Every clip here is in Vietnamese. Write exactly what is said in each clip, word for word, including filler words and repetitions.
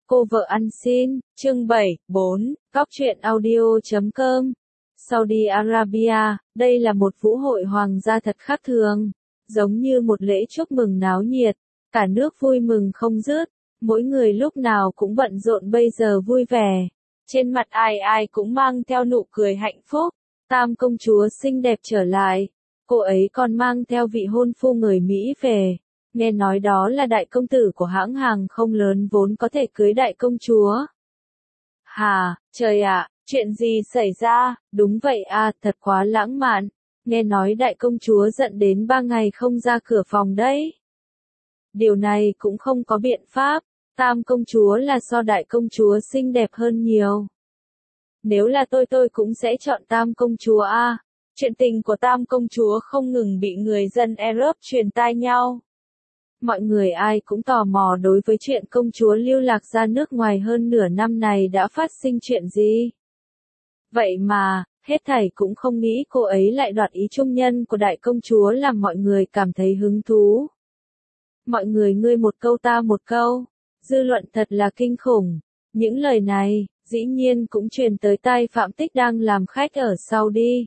Cô vợ ăn xin, chương bảy, bốn, cóc truyện audio chấm com. Saudi Arabia, đây là một vũ hội hoàng gia thật khác thường, giống như một lễ chúc mừng náo nhiệt, cả nước vui mừng không dứt, mỗi người lúc nào cũng bận rộn bây giờ vui vẻ, trên mặt ai ai cũng mang theo nụ cười hạnh phúc, tam công chúa xinh đẹp trở lại, cô ấy còn mang theo vị hôn phu người Mỹ về. Nghe nói đó là đại công tử của hãng hàng không lớn vốn có thể cưới đại công chúa. Hà, trời ạ, chuyện gì xảy ra, đúng vậy à, thật quá lãng mạn, nghe nói đại công chúa giận đến ba ngày không ra cửa phòng đấy. Điều này cũng không có biện pháp, tam công chúa là so đại công chúa xinh đẹp hơn nhiều. Nếu là tôi tôi cũng sẽ chọn tam công chúa a. Chuyện tình của tam công chúa không ngừng bị người dân Arab truyền tai nhau. Mọi người ai cũng tò mò đối với chuyện công chúa lưu lạc ra nước ngoài hơn nửa năm này đã phát sinh chuyện gì. Vậy mà, hết thảy cũng không nghĩ cô ấy lại đoạt ý trung nhân của đại công chúa làm mọi người cảm thấy hứng thú. Mọi người ngươi một câu ta một câu, dư luận thật là kinh khủng. Những lời này, dĩ nhiên cũng truyền tới tai Phạm Tích đang làm khách ở Saudi.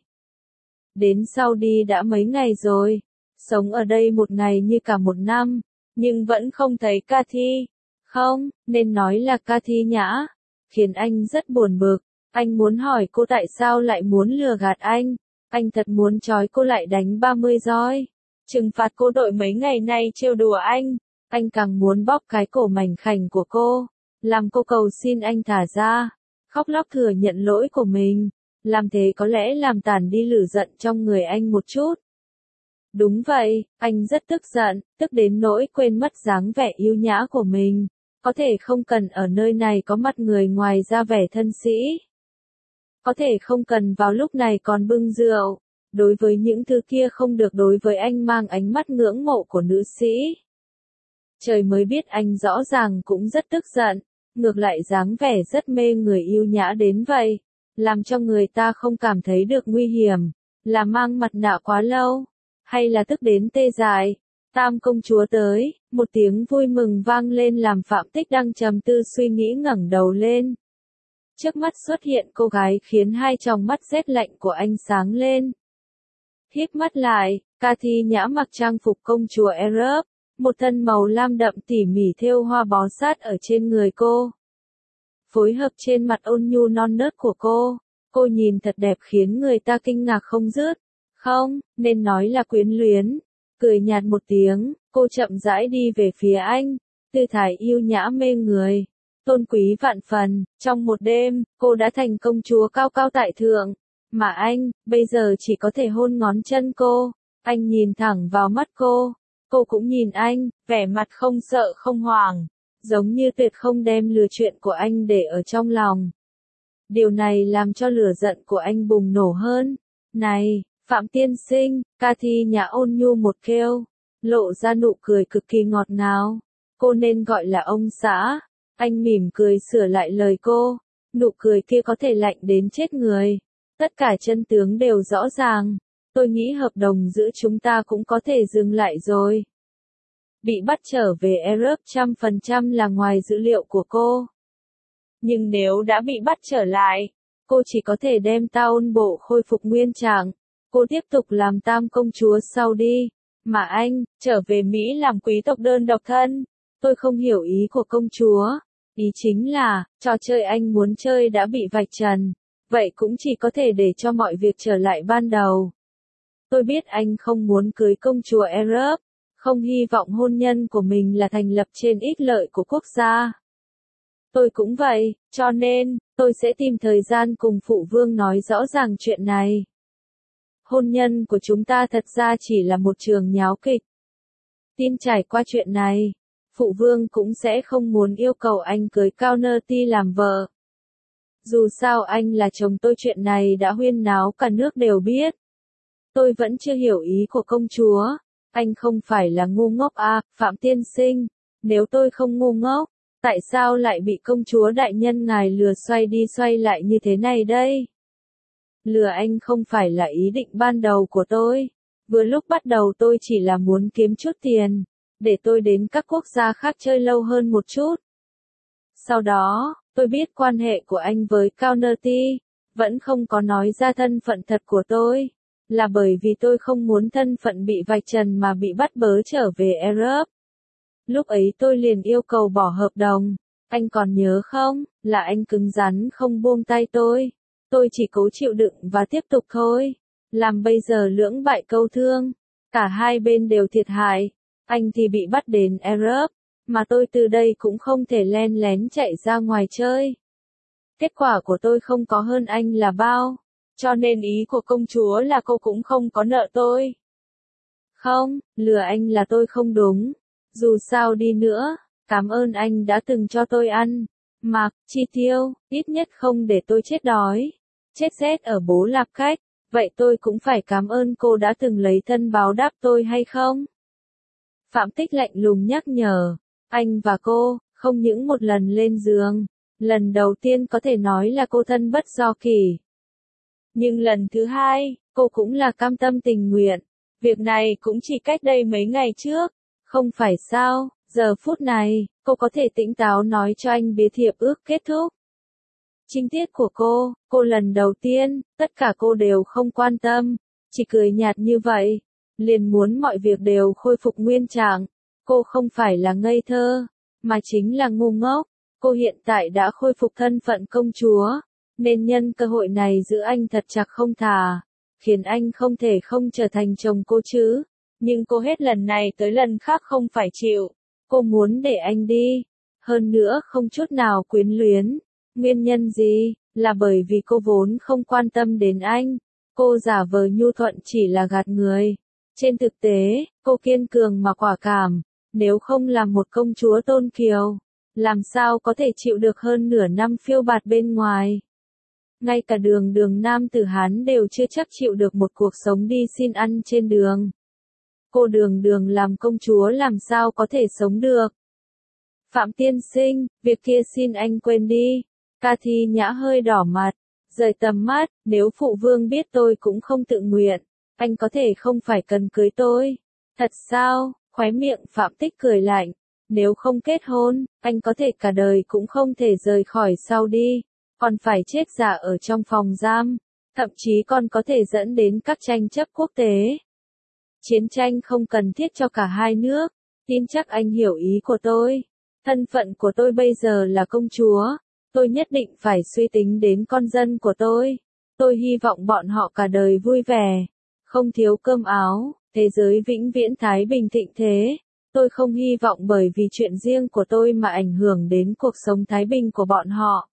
Đến Saudi đã mấy ngày rồi. Sống ở đây một ngày như cả một năm, nhưng vẫn không thấy Cathy. Không, nên nói là Cathy Nhã. Khiến anh rất buồn bực. Anh muốn hỏi cô tại sao lại muốn lừa gạt anh. Anh thật muốn trói cô lại đánh ba mươi roi. Trừng phạt cô đội mấy ngày nay trêu đùa anh. Anh càng muốn bóp cái cổ mảnh khảnh của cô. Làm cô cầu xin anh thả ra. Khóc lóc thừa nhận lỗi của mình. Làm thế có lẽ làm tản đi lửa giận trong người anh một chút. Đúng vậy, anh rất tức giận, tức đến nỗi quên mất dáng vẻ yêu nhã của mình, có thể không cần ở nơi này có mặt người ngoài ra vẻ thân sĩ. Có thể không cần vào lúc này còn bưng rượu, đối với những thứ kia không được đối với anh mang ánh mắt ngưỡng mộ của nữ sĩ. Trời mới biết anh rõ ràng cũng rất tức giận, ngược lại dáng vẻ rất mê người yêu nhã đến vậy, làm cho người ta không cảm thấy được nguy hiểm, là mang mặt nạ quá lâu. Hay là tức đến tê dại, tam công chúa tới, một tiếng vui mừng vang lên làm Phạm Tích đang trầm tư suy nghĩ ngẩng đầu lên. Trước mắt xuất hiện cô gái khiến hai tròng mắt rét lạnh của anh sáng lên. Híp mắt lại, Cathy Nhã mặc trang phục công chúa Arab, một thân màu lam đậm tỉ mỉ thêu hoa bó sát ở trên người cô. Phối hợp trên mặt ôn nhu non nớt của cô, cô nhìn thật đẹp khiến người ta kinh ngạc không dứt. Không, nên nói là quyến luyến. Cười nhạt một tiếng, cô chậm rãi đi về phía anh, tư thái yêu nhã mê người, tôn quý vạn phần, trong một đêm, cô đã thành công chúa cao cao tại thượng, mà anh, bây giờ chỉ có thể hôn ngón chân cô, anh nhìn thẳng vào mắt cô, cô cũng nhìn anh, vẻ mặt không sợ không hoảng, giống như tuyệt không đem lừa chuyện của anh để ở trong lòng. Điều này làm cho lửa giận của anh bùng nổ hơn, này. Phạm tiên sinh, Cathy Nhã ôn nhu một kêu, lộ ra nụ cười cực kỳ ngọt ngào, cô nên gọi là ông xã, anh mỉm cười sửa lại lời cô, nụ cười kia có thể lạnh đến chết người, tất cả chân tướng đều rõ ràng, tôi nghĩ hợp đồng giữa chúng ta cũng có thể dừng lại rồi. Bị bắt trở về Arab trăm phần trăm là ngoài dữ liệu của cô. Nhưng nếu đã bị bắt trở lại, cô chỉ có thể đem Taon bộ khôi phục nguyên trạng. Cô tiếp tục làm tam công chúa Saudi, mà anh, trở về Mỹ làm quý tộc đơn độc thân. Tôi không hiểu ý của công chúa. Ý chính là, trò chơi anh muốn chơi đã bị vạch trần. Vậy cũng chỉ có thể để cho mọi việc trở lại ban đầu. Tôi biết anh không muốn cưới công chúa Arab, không hy vọng hôn nhân của mình là thành lập trên ích lợi của quốc gia. Tôi cũng vậy, cho nên, tôi sẽ tìm thời gian cùng phụ vương nói rõ ràng chuyện này. Hôn nhân của chúng ta thật ra chỉ là một trường nháo kịch. Tin trải qua chuyện này, phụ vương cũng sẽ không muốn yêu cầu anh cưới Cao Nơ Ti làm vợ. Dù sao anh là chồng tôi chuyện này đã huyên náo cả nước đều biết. Tôi vẫn chưa hiểu ý của công chúa. Anh không phải là ngu ngốc à, Phạm tiên sinh. Nếu tôi không ngu ngốc, tại sao lại bị công chúa đại nhân ngài lừa xoay đi xoay lại như thế này đây? Lừa anh không phải là ý định ban đầu của tôi. Vừa lúc bắt đầu tôi chỉ là muốn kiếm chút tiền, để tôi đến các quốc gia khác chơi lâu hơn một chút. Sau đó, tôi biết quan hệ của anh với Counterty, vẫn không có nói ra thân phận thật của tôi, là bởi vì tôi không muốn thân phận bị vạch trần mà bị bắt bớ trở về Europe. Lúc ấy tôi liền yêu cầu bỏ hợp đồng, anh còn nhớ không, là anh cứng rắn không buông tay tôi. Tôi chỉ cố chịu đựng và tiếp tục thôi. Làm bây giờ lưỡng bại câu thương, cả hai bên đều thiệt hại. Anh thì bị bắt đến Europe, mà tôi từ đây cũng không thể len lén chạy ra ngoài chơi. Kết quả của tôi không có hơn anh là bao, cho nên ý của công chúa là cô cũng không có nợ tôi. Không, lừa anh là tôi không đúng. Dù sao đi nữa, cảm ơn anh đã từng cho tôi ăn, mặc, chi tiêu, ít nhất không để tôi chết đói, chết rét ở Bố Lạp Cách. Vậy tôi cũng phải cảm ơn cô đã từng lấy thân báo đáp tôi hay không? Phạm Tích lạnh lùng nhắc nhở, anh và cô, không những một lần lên giường, lần đầu tiên có thể nói là cô thân bất do kỷ. Nhưng lần thứ hai, cô cũng là cam tâm tình nguyện, việc này cũng chỉ cách đây mấy ngày trước, không phải sao, giờ phút này, cô có thể tĩnh táo nói cho anh biết hiệp ước kết thúc. Chi tiết của cô, cô lần đầu tiên, tất cả cô đều không quan tâm, chỉ cười nhạt như vậy, liền muốn mọi việc đều khôi phục nguyên trạng. Cô không phải là ngây thơ, mà chính là ngu ngốc. Cô hiện tại đã khôi phục thân phận công chúa, nên nhân cơ hội này giữ anh thật chặt không thả, khiến anh không thể không trở thành chồng cô chứ. Nhưng cô hết lần này tới lần khác không phải chịu, cô muốn để anh đi, hơn nữa không chút nào quyến luyến. Nguyên nhân gì? Là bởi vì cô vốn không quan tâm đến anh. Cô giả vờ nhu thuận chỉ là gạt người. Trên thực tế, cô kiên cường mà quả cảm. Nếu không làm một công chúa tôn kiều, làm sao có thể chịu được hơn nửa năm phiêu bạt bên ngoài. Ngay cả đường đường nam tử Hán đều chưa chắc chịu được một cuộc sống đi xin ăn trên đường. Cô đường đường làm công chúa làm sao có thể sống được. Phạm tiên sinh, việc kia xin anh quên đi. Ca Thi Nhã hơi đỏ mặt, rời tầm mắt, nếu phụ vương biết tôi cũng không tự nguyện, anh có thể không phải cần cưới tôi. Thật sao? Khóe miệng Phạm Tích cười lạnh, nếu không kết hôn, anh có thể cả đời cũng không thể rời khỏi Saudi, còn phải chết giả ở trong phòng giam, thậm chí còn có thể dẫn đến các tranh chấp quốc tế. Chiến tranh không cần thiết cho cả hai nước, tin chắc anh hiểu ý của tôi. Thân phận của tôi bây giờ là công chúa. Tôi nhất định phải suy tính đến con dân của tôi. Tôi hy vọng bọn họ cả đời vui vẻ, không thiếu cơm áo, thế giới vĩnh viễn thái bình thịnh thế. Tôi không hy vọng bởi vì chuyện riêng của tôi mà ảnh hưởng đến cuộc sống thái bình của bọn họ.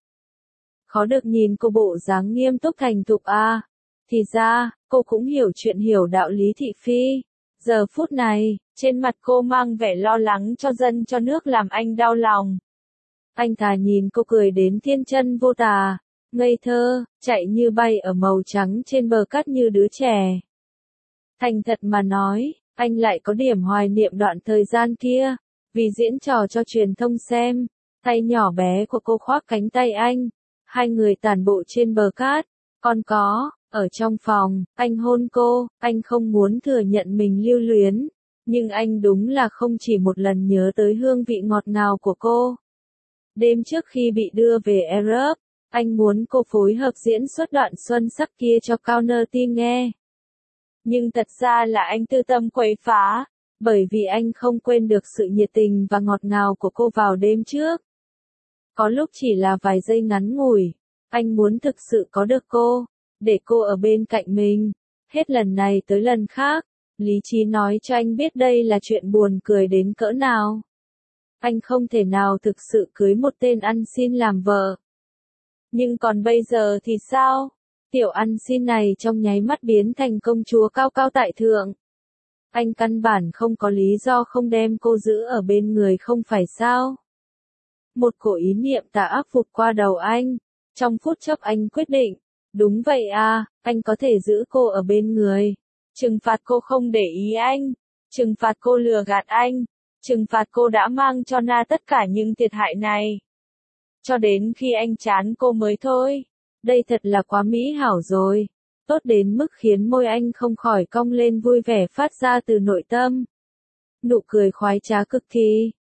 Khó được nhìn cô bộ dáng nghiêm túc thành thục a. Thì ra, cô cũng hiểu chuyện hiểu đạo lý thị phi. Giờ phút này, trên mặt cô mang vẻ lo lắng cho dân cho nước làm anh đau lòng. Anh thà nhìn cô cười đến thiên chân vô tà, ngây thơ, chạy như bay ở màu trắng trên bờ cát như đứa trẻ. Thành thật mà nói, anh lại có điểm hoài niệm đoạn thời gian kia, vì diễn trò cho truyền thông xem, tay nhỏ bé của cô khoác cánh tay anh, hai người tản bộ trên bờ cát, còn có, ở trong phòng, anh hôn cô, anh không muốn thừa nhận mình lưu luyến, nhưng anh đúng là không chỉ một lần nhớ tới hương vị ngọt ngào của cô. Đêm trước khi bị đưa về Europe, anh muốn cô phối hợp diễn xuất đoạn xuân sắc kia cho Counterty nghe. Nhưng thật ra là anh tư tâm quấy phá, bởi vì anh không quên được sự nhiệt tình và ngọt ngào của cô vào đêm trước. Có lúc chỉ là vài giây ngắn ngủi, anh muốn thực sự có được cô, để cô ở bên cạnh mình. Hết lần này tới lần khác, lý trí nói cho anh biết đây là chuyện buồn cười đến cỡ nào. Anh không thể nào thực sự cưới một tên ăn xin làm vợ. Nhưng còn bây giờ thì sao? Tiểu ăn xin này trong nháy mắt biến thành công chúa cao cao tại thượng. Anh căn bản không có lý do không đem cô giữ ở bên người không phải sao? Một cổ ý niệm tà ác vụt qua đầu anh. Trong phút chốc anh quyết định. Đúng vậy à, anh có thể giữ cô ở bên người. Trừng phạt cô không để ý anh. Trừng phạt cô lừa gạt anh. Trừng phạt cô đã mang cho Na tất cả những thiệt hại này. Cho đến khi anh chán cô mới thôi. Đây thật là quá mỹ hảo rồi. Tốt đến mức khiến môi anh không khỏi cong lên vui vẻ phát ra từ nội tâm. Nụ cười khoái trá cực kỳ.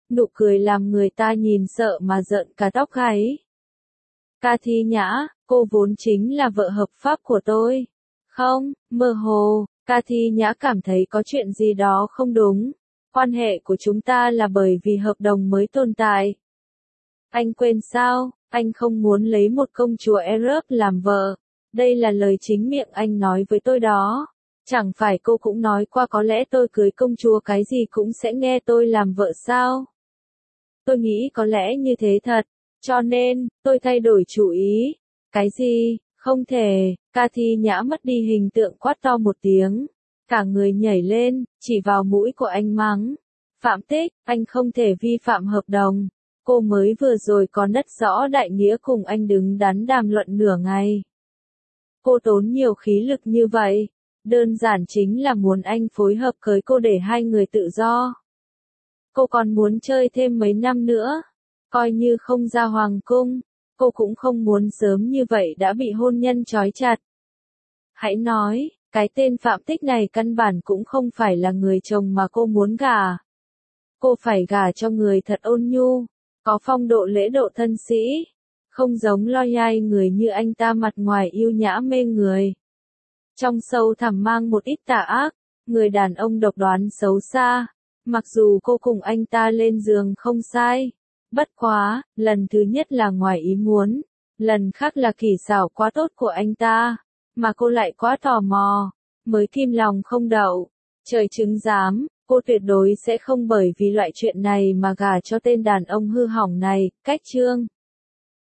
nụ cười làm người ta nhìn sợ mà rợn cả tóc gáy. Ca Thi Nhã, cô vốn chính là vợ hợp pháp của tôi. Không, mơ hồ, Ca Thi Nhã cảm thấy có chuyện gì đó không đúng. Quan hệ của chúng ta là bởi vì hợp đồng mới tồn tại. Anh quên sao, anh không muốn lấy một công chúa Arab làm vợ. Đây là lời chính miệng anh nói với tôi đó. Chẳng phải cô cũng nói qua có lẽ tôi cưới công chúa cái gì cũng sẽ nghe tôi làm vợ sao? Tôi nghĩ có lẽ như thế thật. Cho nên, tôi thay đổi chủ ý. Cái gì? Không thể. Ca Thi Nhã mất đi hình tượng quát to một tiếng. Cả người nhảy lên, chỉ vào mũi của anh mắng. Phạm Tích, anh không thể vi phạm hợp đồng. Cô mới vừa rồi còn đất rõ đại nghĩa cùng anh đứng đắn đàm luận nửa ngày. Cô tốn nhiều khí lực như vậy. Đơn giản chính là muốn anh phối hợp cưới cô để hai người tự do. Cô còn muốn chơi thêm mấy năm nữa. Coi như không ra hoàng cung, cô cũng không muốn sớm như vậy đã bị hôn nhân trói chặt. Hãy nói, cái tên Phạm Tích này căn bản cũng không phải là người chồng mà cô muốn gả. Cô phải gả cho người thật ôn nhu, có phong độ lễ độ thân sĩ, không giống lo nhai người như anh ta mặt ngoài yêu nhã mê người. Trong sâu thẳm mang một ít tà ác, người đàn ông độc đoán xấu xa, mặc dù cô cùng anh ta lên giường không sai. Bất quá, lần thứ nhất là ngoài ý muốn, lần khác là kỳ xảo quá tốt của anh ta, mà cô lại quá tò mò, mới kim lòng không đậu. Trời chứng giám, cô tuyệt đối sẽ không bởi vì loại chuyện này mà gả cho tên đàn ông hư hỏng này. Cách chương